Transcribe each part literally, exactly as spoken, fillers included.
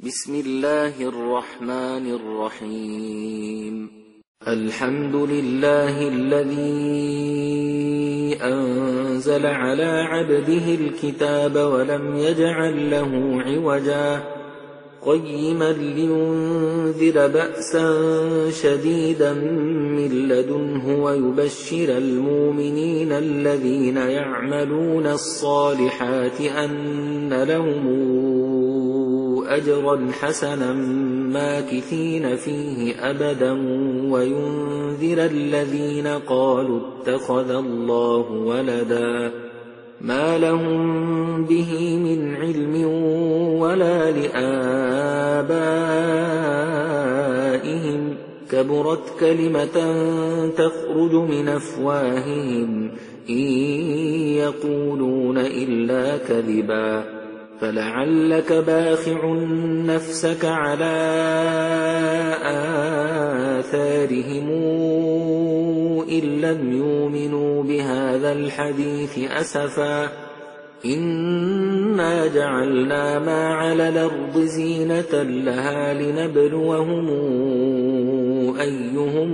بسم الله الرحمن الرحيم. الحمد لله الذي أنزل على عبده الكتاب ولم يجعل له عوجا قيما لينذر بأسا شديدا من لدنه ويبشر المؤمنين الذين يعملون الصالحات أن لهم أجرا حسنا ماكثين فيه أبدا وينذر الذين قالوا اتخذ الله ولدا ما لهم به من علم ولا لآبائهم كبرت كلمة تخرج من أفواههم إن يقولون إلا كذبا فلعلك باخع نفسك على آثارهم إن لم يؤمنوا بهذا الحديث أسفا إنا جعلنا ما على الأرض زينة لها لنبلوهم أيهم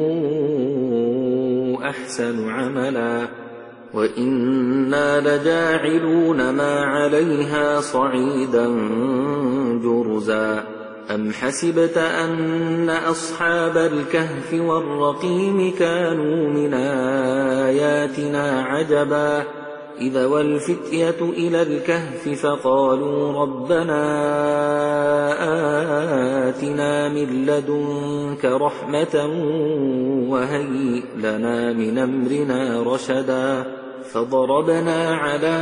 أحسن عملا وإنا لجاعلون ما عليها صعيدا جرزا أم حسبت أن أصحاب الكهف والرقيم كانوا من آياتنا عجبا إذا والفتية إلى الكهف فقالوا ربنا آتنا من لدنك رحمة وهيئ لنا من أمرنا رشدا فضربنا على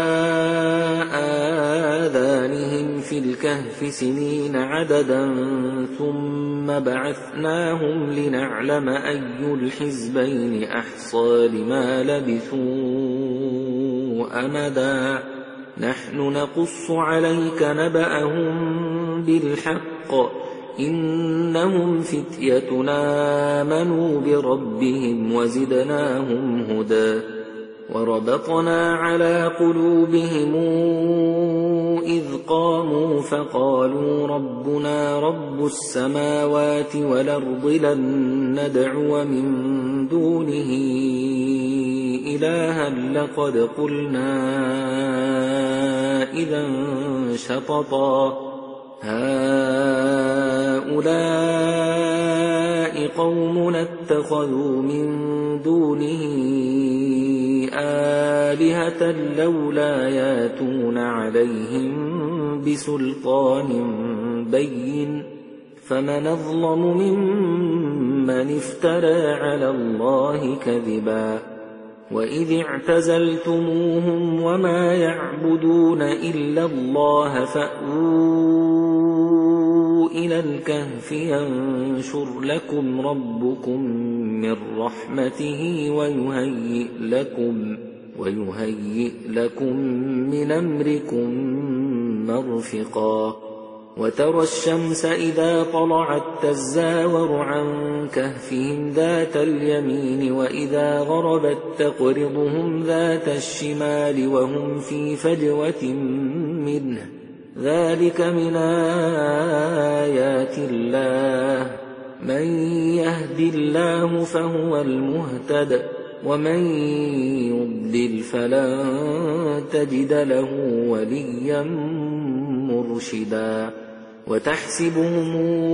آذانهم في الكهف سنين عددا ثم بعثناهم لنعلم أي الحزبين أحصى لما لبثوا أمدا نحن نقص عليك نبأهم بالحق إنهم فتيتنا آمنوا بربهم وزدناهم هدى وربطنا على قلوبهم إذ قاموا فقالوا ربنا رب السماوات والأرض لن ندعو من دونه إلها لقد قلنا إذا شططا هؤلاء قومنا اتخذوا من دونه آلهة لولا ياتون عليهم بسلطان بين فمن أظلم ممن افترى على الله كذبا وإذ اعتزلتموهم وما يعبدون إلا الله فأووا إلى الكهف ينشر لكم ربكم من رحمته ويهيئ لكم ويهيئ لكم من أمركم مرفقا وترى الشمس إذا طلعت تزاور عن كهفهم ذات اليمين وإذا غربت تقرضهم ذات الشمال وهم في فجوة منه ذلك من آيات الله من يهد الله فهو المهتد ومن يضلل فلن تجد له وليا مرشدا وتحسبهم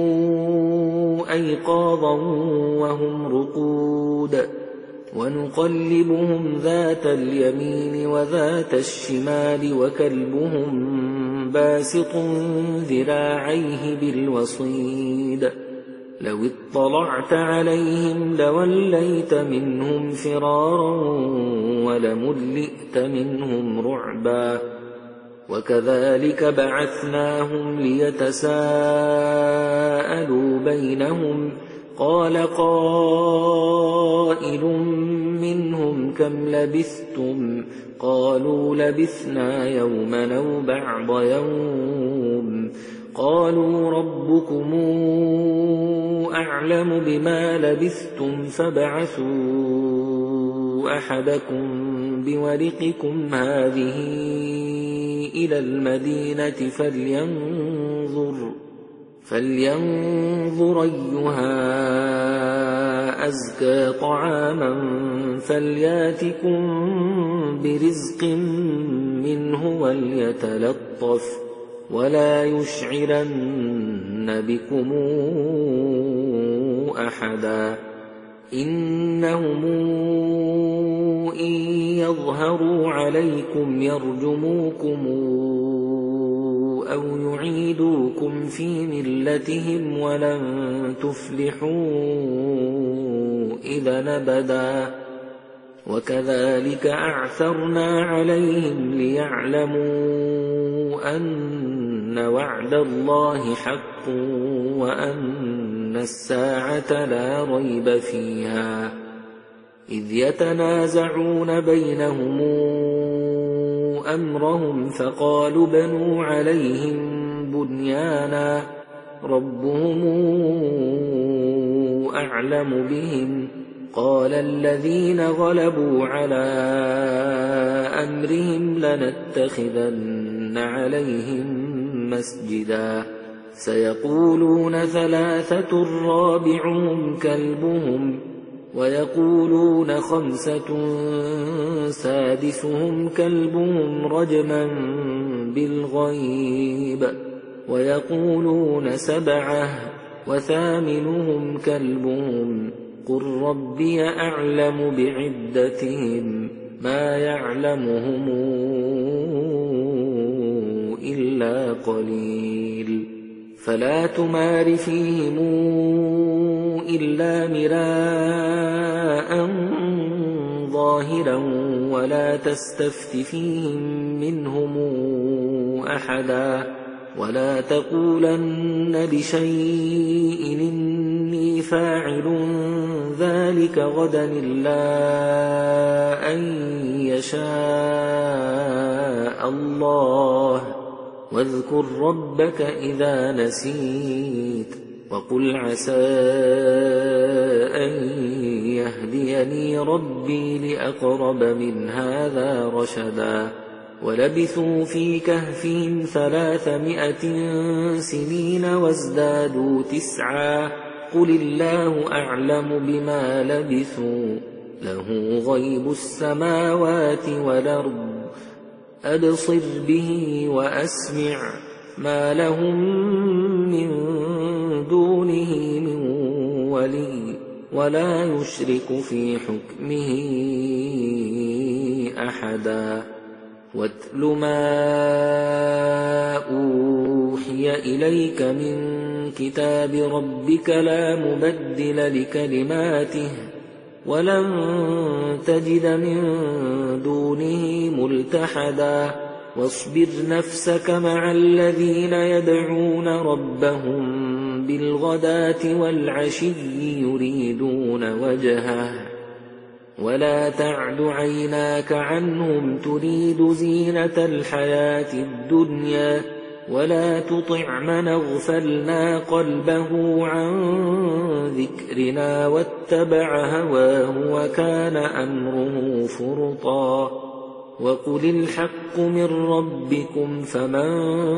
أيقاظا وهم رقود ونقلبهم ذات اليمين وذات الشمال وكلبهم باسط ذراعيه بالوصيد لو اطلعت عليهم لوليت منهم فرارا ولملئت منهم رعبا وكذلك بعثناهم ليتساءلوا بينهم قال قائل منهم كم لبثتم قالوا لبثنا يوما أو بعض يوم قالوا ربكم أعلم بما لبثتم فابعثوا أحدكم بورقكم هذه إلى المدينة فلينظر, فلينظر أيها أزكى طعاما فلياتكم برزق منه وليتلطف ولا يشعرن بكم أحدا إنهم إن يظهروا عليكم يرجموكم أو يعيدوكم في ملتهم ولن تفلحوا إذا أبدا وكذلك أعثرنا عليهم ليعلموا أن وعد الله حق وأن الساعة لا ريب فيها إذ يتنازعون بينهم أمرهم فقالوا بنوا عليهم بنيانا ربهم أعلم بهم قال الذين غلبوا على أمرهم لنتخذن عليهم مسجدا سيقولون ثلاثة رابعهم كلبهم ويقولون خمسة سادسهم كلبهم رجما بالغيب ويقولون سبعة وثامنهم كلبهم قل ربي أعلم بعدتهم ما يعلمهم إلا قليل فلا تمار فيهم إلا مراء ظاهرا ولا تستفت فيهم منهم أحدا ولا تقولن لشيء إني فاعل ذلك غدا إلا أن يشاء الله واذكر ربك إذا نسيت وقل عسى أن يهديني ربي لأقرب من هذا رشدا ولبثوا في كهفهم ثلاثمائة سنين وازدادوا تسعا قل الله أعلم بما لبثوا له غيب السماوات والأرض أبصر به وأسمع ما لهم من دونه من ولي ولا يشرك في حكمه أحدا واتل ما أوحي إليك من كتاب ربك لا مبدل لكلماته ولن تجد من دونه ملتحدا واصبر نفسك مع الذين يدعون ربهم بالغداة والعشي يريدون وجهه ولا تعد عيناك عنهم تريد زينة الحياة الدنيا ولا تطع من اغفلنا قلبه عن ذكرنا واتبع هواه وكان أمره فرطا وقل الحق من ربكم فمن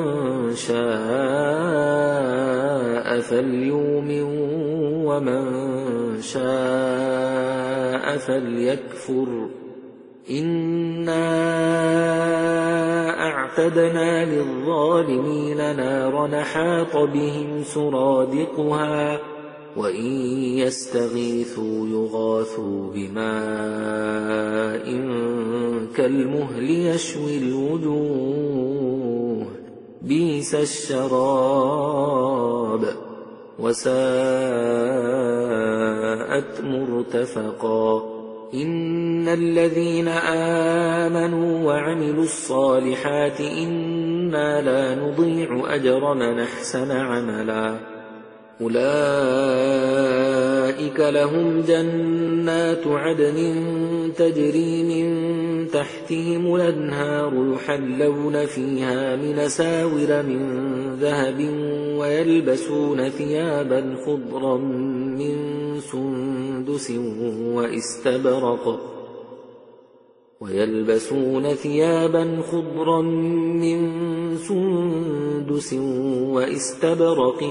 شاء فليؤمن ومن شاء فليكفر إنا أعتدنا للظالمين نارا حاط بهم سرادقها وإن يستغيثوا يغاثوا بماء كالمهل يشوي الوجوه بئس الشراب وساءت مرتفقا إن الذين آمنوا وعملوا الصالحات إنا لا نضيع أجر من أحسن عملا أولئك لهم جنات عدن تجري من تحتهم الأنهار يحلون فيها من ساور من ذهب ويلبسون ثيابا خضرا من سندس واستبرق ويلبسون ثيابا خضرا من سندس سندس واستبرق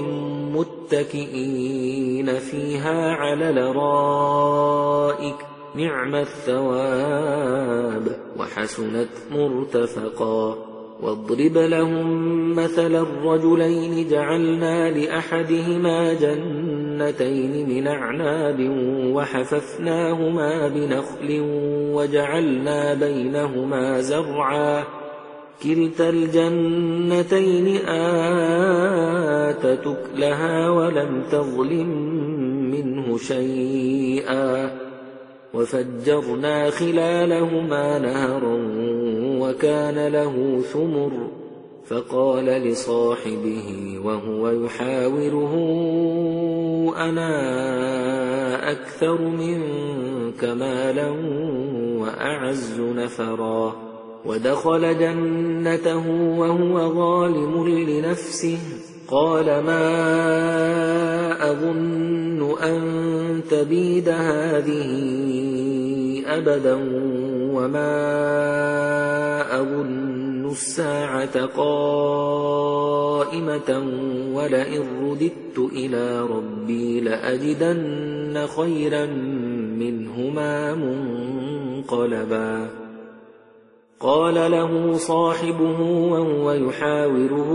متكئين فيها على الأرائك نعم الثواب وحسنت مرتفقا واضرب لهم مثل الرجلين جعلنا لأحدهما جنتين من أعناب وحففناهما بنخل وجعلنا بينهما زرعا كلتا الجنتين آتت أكلها ولم تظلم منه شيئا وفجرنا خلالهما نهرا وكان له ثمر فقال لصاحبه وهو يحاوره أنا أكثر منك مالا وأعز نفرا ودخل جنته وهو ظالم لنفسه قال ما أظن أن تبيد هذه أبدا وما أظن الساعة قائمة ولئن رددت إلى ربي لأجدن خيرا منهما منقلبا قال له صاحبه وهو يحاوره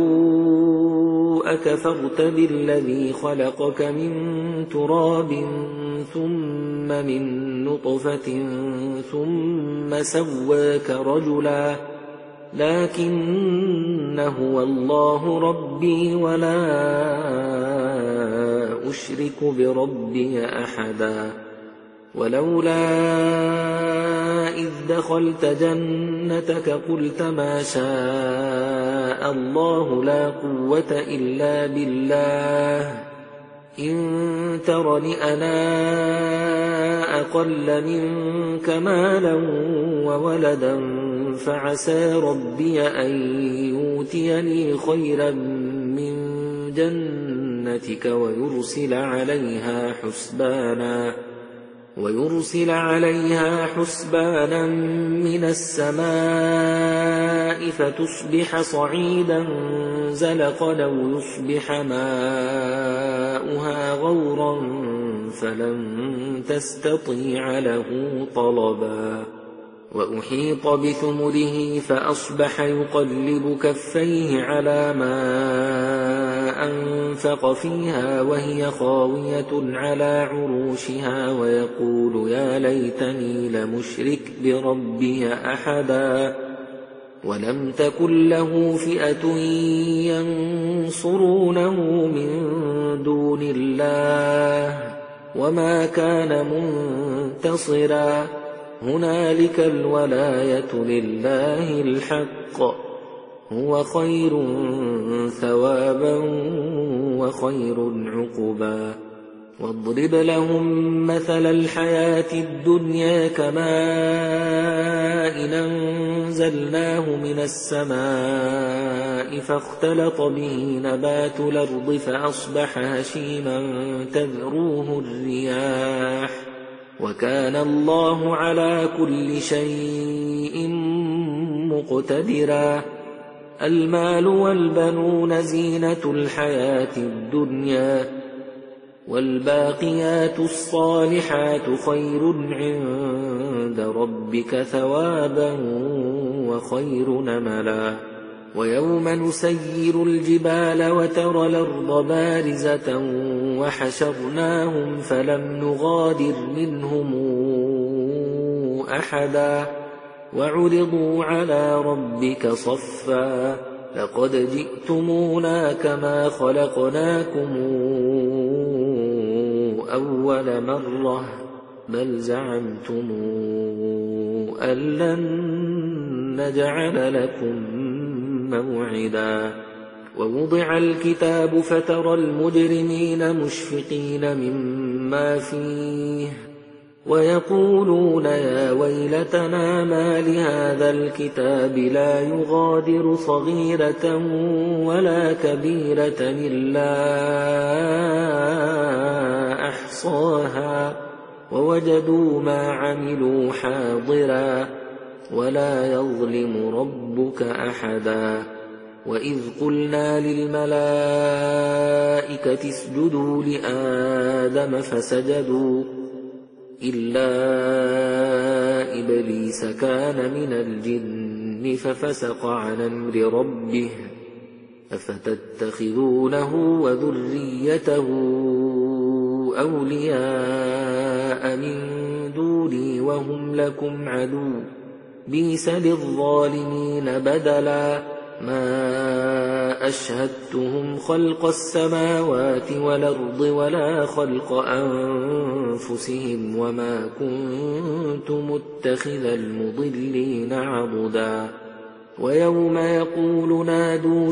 أكفرت بالذي خلقك من تراب ثم من نطفة ثم سواك رجلا لكن هو الله ربي ولا أشرك بربي أحدا ولولا إذ دخلت جنتك قلت ما شاء الله لا قوة إلا بالله إن ترني أنا أقل منك مالا وولدا فعسى ربي أن يؤتيني خيرا من جنتك ويرسل عليها حسبانا ويرسل عليها حسبانا من السماء فتصبح صعيدا زلقا أو يصبح ماؤها غورا فلن تستطيع له طلبا وأحيط بثمره فأصبح يقلب كفيه على ما أنفق فيها وهي خاوية على عروشها ويقول يا ليتني لمشرك بربي أحدا ولم تكن له فئة ينصرونه من دون الله وما كان منتصرا هنالك الولاية لله الحق هو خير ثوابا وخير عقبا واضرب لهم مثل الحياة الدنيا كماء أنزلناه من السماء فاختلط به نبات الأرض فأصبح هشيما تذروه الرياح وكان الله على كل شيء مقتدرا المال والبنون زينة الحياة الدنيا والباقيات الصالحات خير عند ربك ثوابا وخير نملا ويوم نسير الجبال وترى الأرض بارزة وحشرناهم فلم نغادر منهم أحدا وعرضوا على ربك صفا لقد جئتمونا كما خلقناكم أول مرة بل زعمتم أن لن نجعل لكم موعدا ووضع الكتاب فترى المجرمين مشفقين مما فيه ويقولون يا ويلتنا ما لهذا الكتاب لا يغادر صغيرة ولا كبيرة إلا أحصاها ووجدوا ما عملوا حاضرا ولا يظلم ربك أحدا وإذ قلنا للملائكة اسجدوا لآدم فسجدوا إلا إبليس كان من الجن ففسق عن أمر ربه أفتتخذونه وذريته أولياء من دوني وهم لكم عدو بئس للظالمين بدلا ما أشهدتهم خلق السماوات والأرض ولا خلق أنفسهم وما كنت متخذ المضلين عضدا ويوم يقول نادوا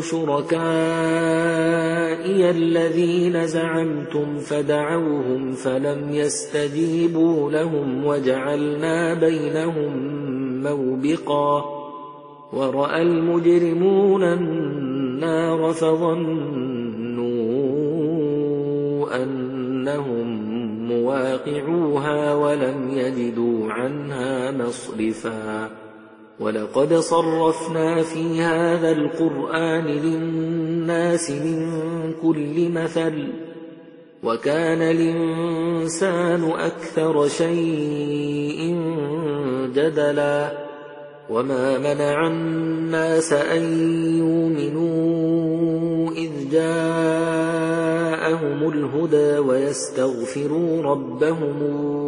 شركائي الذين زعمتم فدعوهم فلم يستجيبوا لهم وجعلنا بينهم موبقا ورأى المجرمون النار فظنوا أنهم مواقعوها ولم يجدوا عنها مصرفا ولقد صرفنا في هذا القرآن للناس من كل مثل وكان الإنسان أكثر شيء جدلا وما منع الناس أن يؤمنوا إذ جاءهم الهدى ويستغفروا ربهم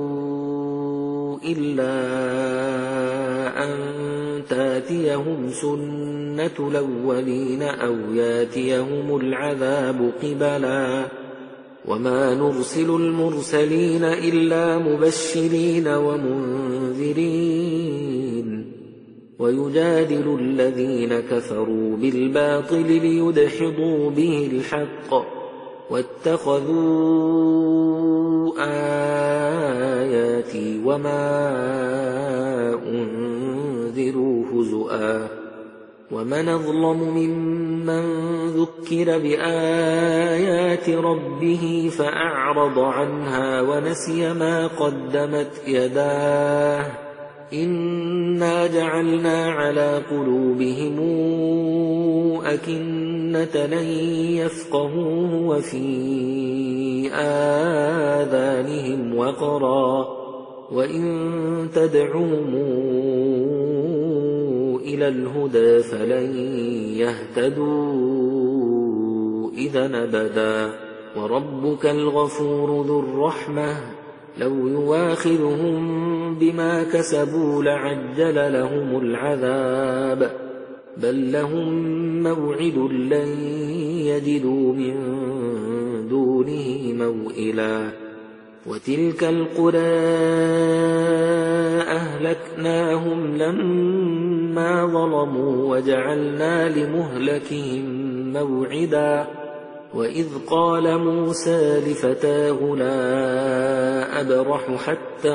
إلا أن تاتيهم سنة الأولين أو ياتيهم العذاب قبلا وما نرسل المرسلين إلا مبشرين ومنذرين ويجادل الذين كفروا بالباطل ليدحضوا به الحق واتخذوا آياتي وما أنذروا هزؤا ومن أظلم ممن ذكر بآيات ربه فأعرض عنها ونسي ما قدمت يداه إنا جعلنا على قلوبهم أكنة لن يفقهوه وفي آذانهم وقرا وإن تدعوهم إلى الهدى فلن يهتدوا إذا أبدا وربك الغفور ذو الرحمة لو يواخذهم بما كسبوا لعجل لهم العذاب بل لهم موعد لن يجدوا من دونه موئلا وتلك القرى أهلكناهم لما ظلموا وجعلنا لمهلكهم موعدا وإذ قال موسى لفتاه لا أبرح حتى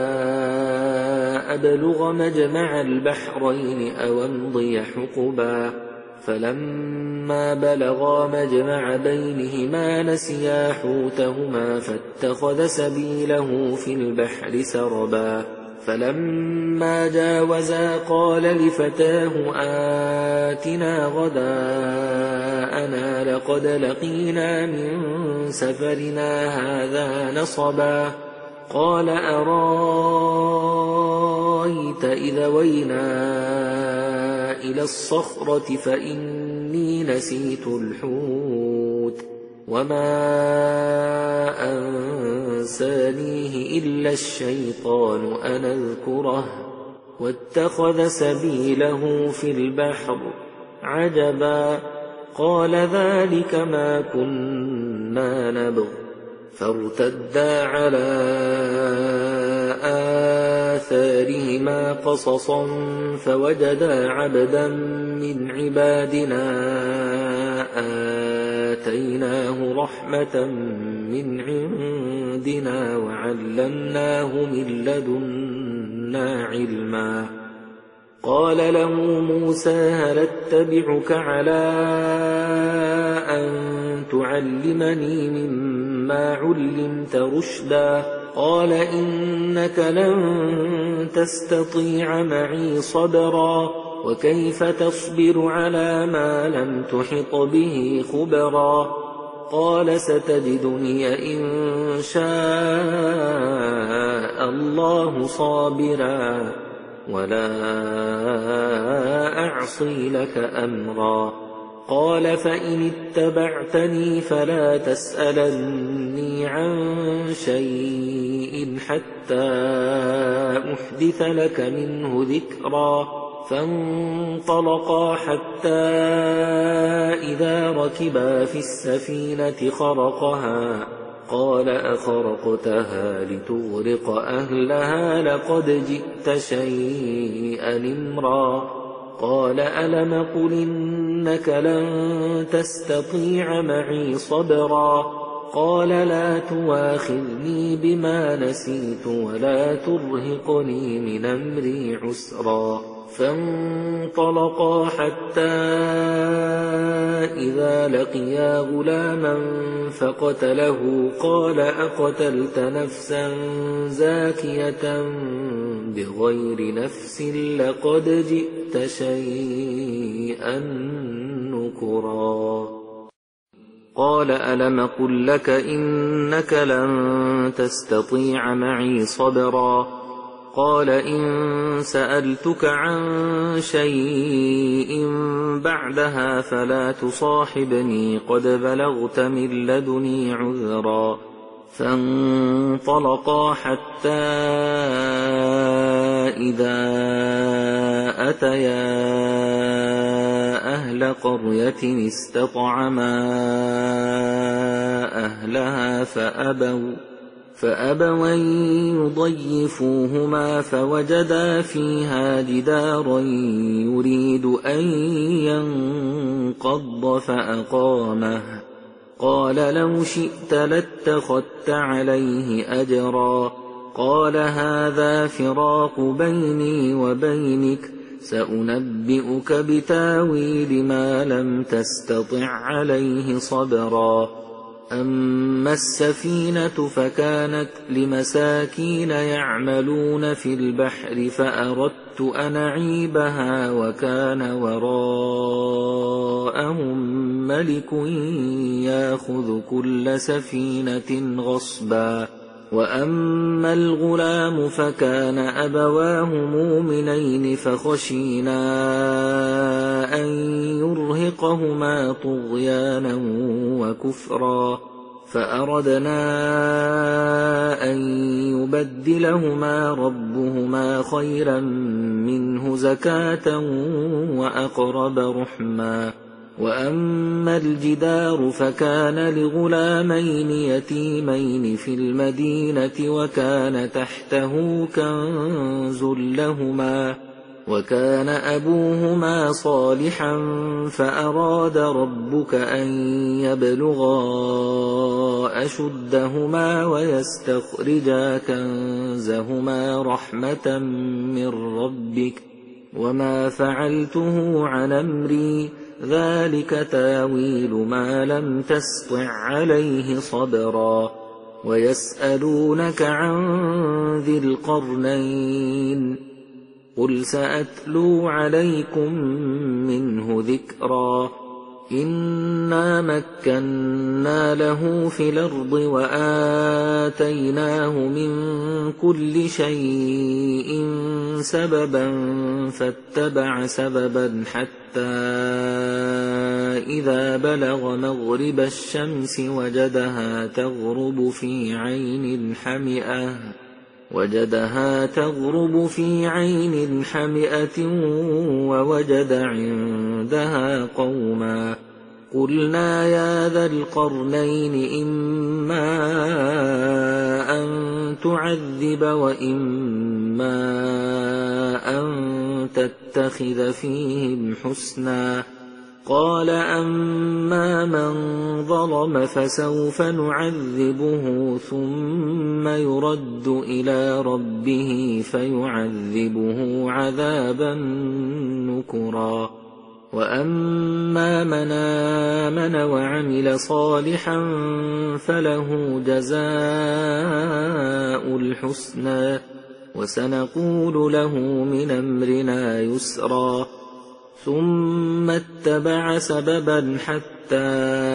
أبلغ مجمع البحرين أو أمضي حقبا فلما بلغا مجمع بينهما نسيا حوتهما فاتخذ سبيله في البحر سربا فلما جاوزا قال لفتاه آتنا غداءنا لقد لقينا من سفرنا هذا نصبا قال أرايت إذا وينا إلى الصخرة فإني نسيت الحوت وما أنسانيه إلا الشيطان أن أذكره واتخذ سبيله في البحر عجبا قال ذلك ما كنا نبغ فارتدا على آثارهما قصصا فوجدا عبدا من عبادنا آتيناه رحمة من عندنا وعلمناه من لدنا علما قال له موسى هل اتبعك على أن تعلمني مما علمت رشدا قال إنك لن تستطيع معي صبرا وكيف تصبر على ما لم تحط به خبرا قال ستجدني إن شاء الله صابرا ولا أعصي لك أمرا قال فإن اتبعتني فلا تسألني عن شيء حتى أحدث لك منه ذكرا فانطلقا حتى إذا ركبا في السفينة خرقها قال أخرقتها لتغرق أهلها لقد جئت شيئا إمرا قال ألم قل إنك لن تستطيع معي صبرا قال لا تواخذني بما نسيت ولا ترهقني من أمري عسرا فانطلقا حتى إذا لقيا غلاما فقتله قال أقتلت نفسا زاكية بغير نفس لقد جئت شيئا نكرا قال ألم قل لك إنك لن تستطيع معي صبرا قال إن سألتك عن شيء بعدها فلا تصاحبني قد بلغت من لدني عذرا فانطلقا حتى إذا أتيا أهل قرية استطعما أهلها فأبوا فأبوا أن يضيفوهما فوجدا فيها جدارا يريد أن ينقض فأقامه قال لو شئت لاتخذت عليه أجرا قال هذا فراق بيني وبينك سأنبئك بتاويل ما لم تستطع عليه صبرا أما السفينة فكانت لمساكين يعملون في البحر فأردت أن أعيبها وكان وراءهم ملك يأخذ كل سفينة غصبا وأما الغلام فكان أبواه مؤمنين فخشينا أن يرهقهما طغيانا وكفرا فأردنا أن يبدلهما ربهما خيرا منه زكاة وأقرب رحما وأما الجدار فكان لغلامين يتيمين في المدينة وكان تحته كنز لهما وكان أبوهما صالحا فأراد ربك أن يبلغا أشدهما ويستخرجا كنزهما رحمة من ربك وما فعلته عن أمري ذلك تاويل ما لم تسطع عليه صبرا ويسألونك عن ذي القرنين قل سأتلو عليكم منه ذكرا إنا مكنا له في الأرض وآتيناه من كل شيء سببا فاتبع سببا حتى إذا بلغ مغرب الشمس وجدها تغرب في عين حمئة وجدها تغرب في عين حمئة ووجد عندها قوما قلنا يا ذا القرنين إما أن تعذب وإما أن تتخذ فيهم حسنا قال أما من ظلم فسوف نعذبه ثم يرد إلى ربه فيعذبه عذابا نكرا وأما من آمن وعمل صالحا فله جزاء الحسنى وسنقول له من أمرنا يسرا ثم اتبع سببا حتى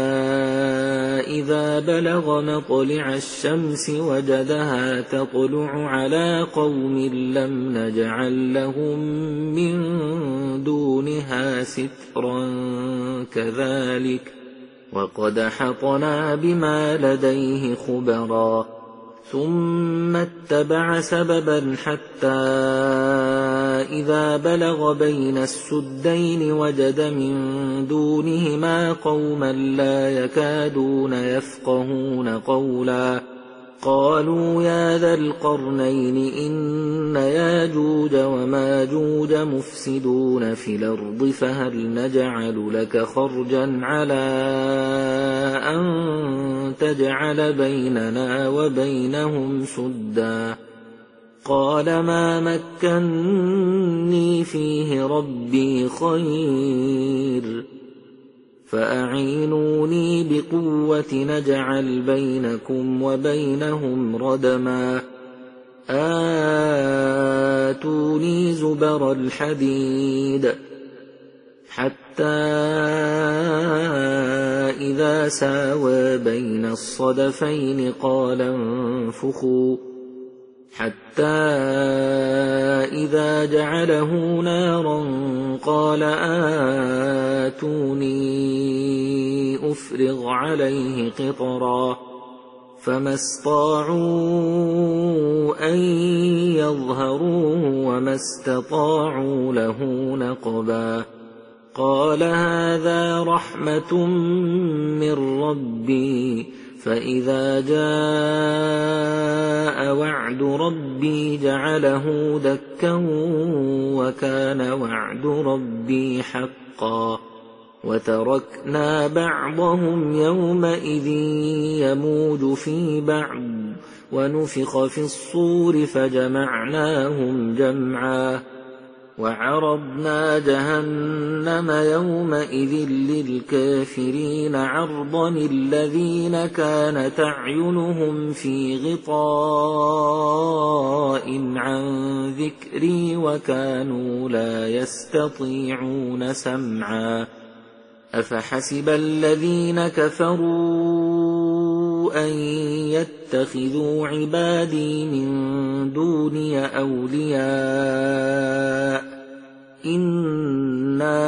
إذا بلغ مطلع الشمس وجدها تطلع على قوم لم نجعل لهم من دونها سترا كذلك وقد حطنا بما لديه خبرا ثم اتبع سببا حتى إذا بلغ بين السدين وجد من دونهما قوما لا يكادون يفقهون قولا قالوا يا ذا القرنين إن ياجوج وماجوج مفسدون في الأرض فهل نجعل لك خرجا على أن تجعل بيننا وبينهم سدا قال ما مكني فيه ربي خير فأعينوني بقوة نجعل بينكم وبينهم ردما آتوني زبر الحديد حتى إذا ساوى بين الصدفين قال انفخوا حتى إذا جعله نارا قال آتوني أفرغ عليه قطرا فما استطاعوا أن يظهروه وما استطاعوا له نقبا قال هذا رحمة من ربي فإذا جاء وعد ربي جعله دكا وكان وعد ربي حقا وتركنا بعضهم يومئذ يموج في بعض ونفخ في الصور فجمعناهم جمعا وعرضنا جهنم يومئذ للكافرين عرضا الذين كانت أعينهم في غطاء عن ذكري وكانوا لا يستطيعون سمعا أفحسب الذين كفروا أن يتخذوا عبادي من دوني أولياء إنا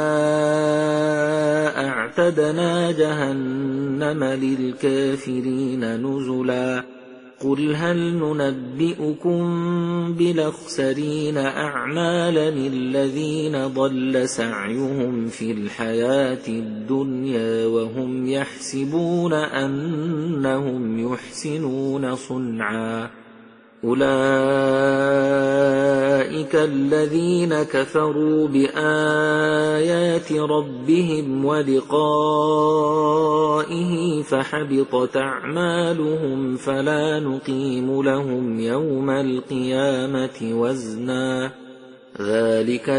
أعتدنا جهنم للكافرين نزلا قل هل ننبئكم بالأخسرين أعمالا الذين ضل سعيهم في الحياة الدنيا وهم يحسبون أنهم يحسنون صنعا أولئك الذين كفروا بآيات ربهم ولقائه فحبطت أعمالهم فلا نقيم لهم يوم القيامة وزنا ذلك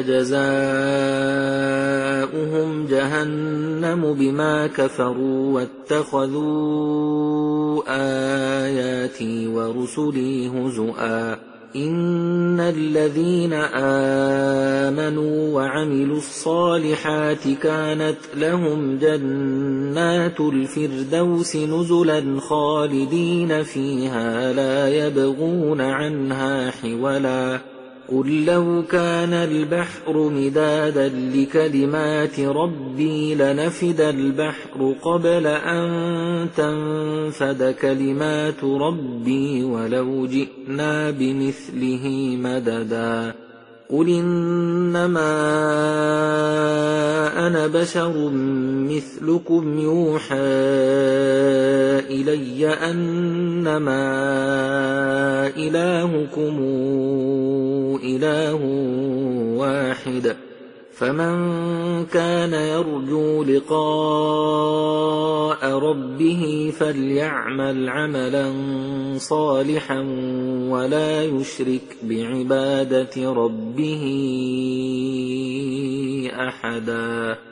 جزاؤهم جهنم بما كفروا واتخذوا آياتي ورسلي هزؤا إن الذين آمنوا وعملوا الصالحات كانت لهم جنات الفردوس نزلا خالدين فيها لا يبغون عنها حولا قل لو كان البحر مدادا لكلمات ربي لنفد البحر قبل أن تنفد كلمات ربي ولو جئنا بمثله مددا قل إنما أنا بشر مثلكم يوحى إلي أنما إلهكم إله واحد فمن كان يرجو لقاء ربه فليعمل عملا صالحا ولا يشرك بعبادة ربه أحدا.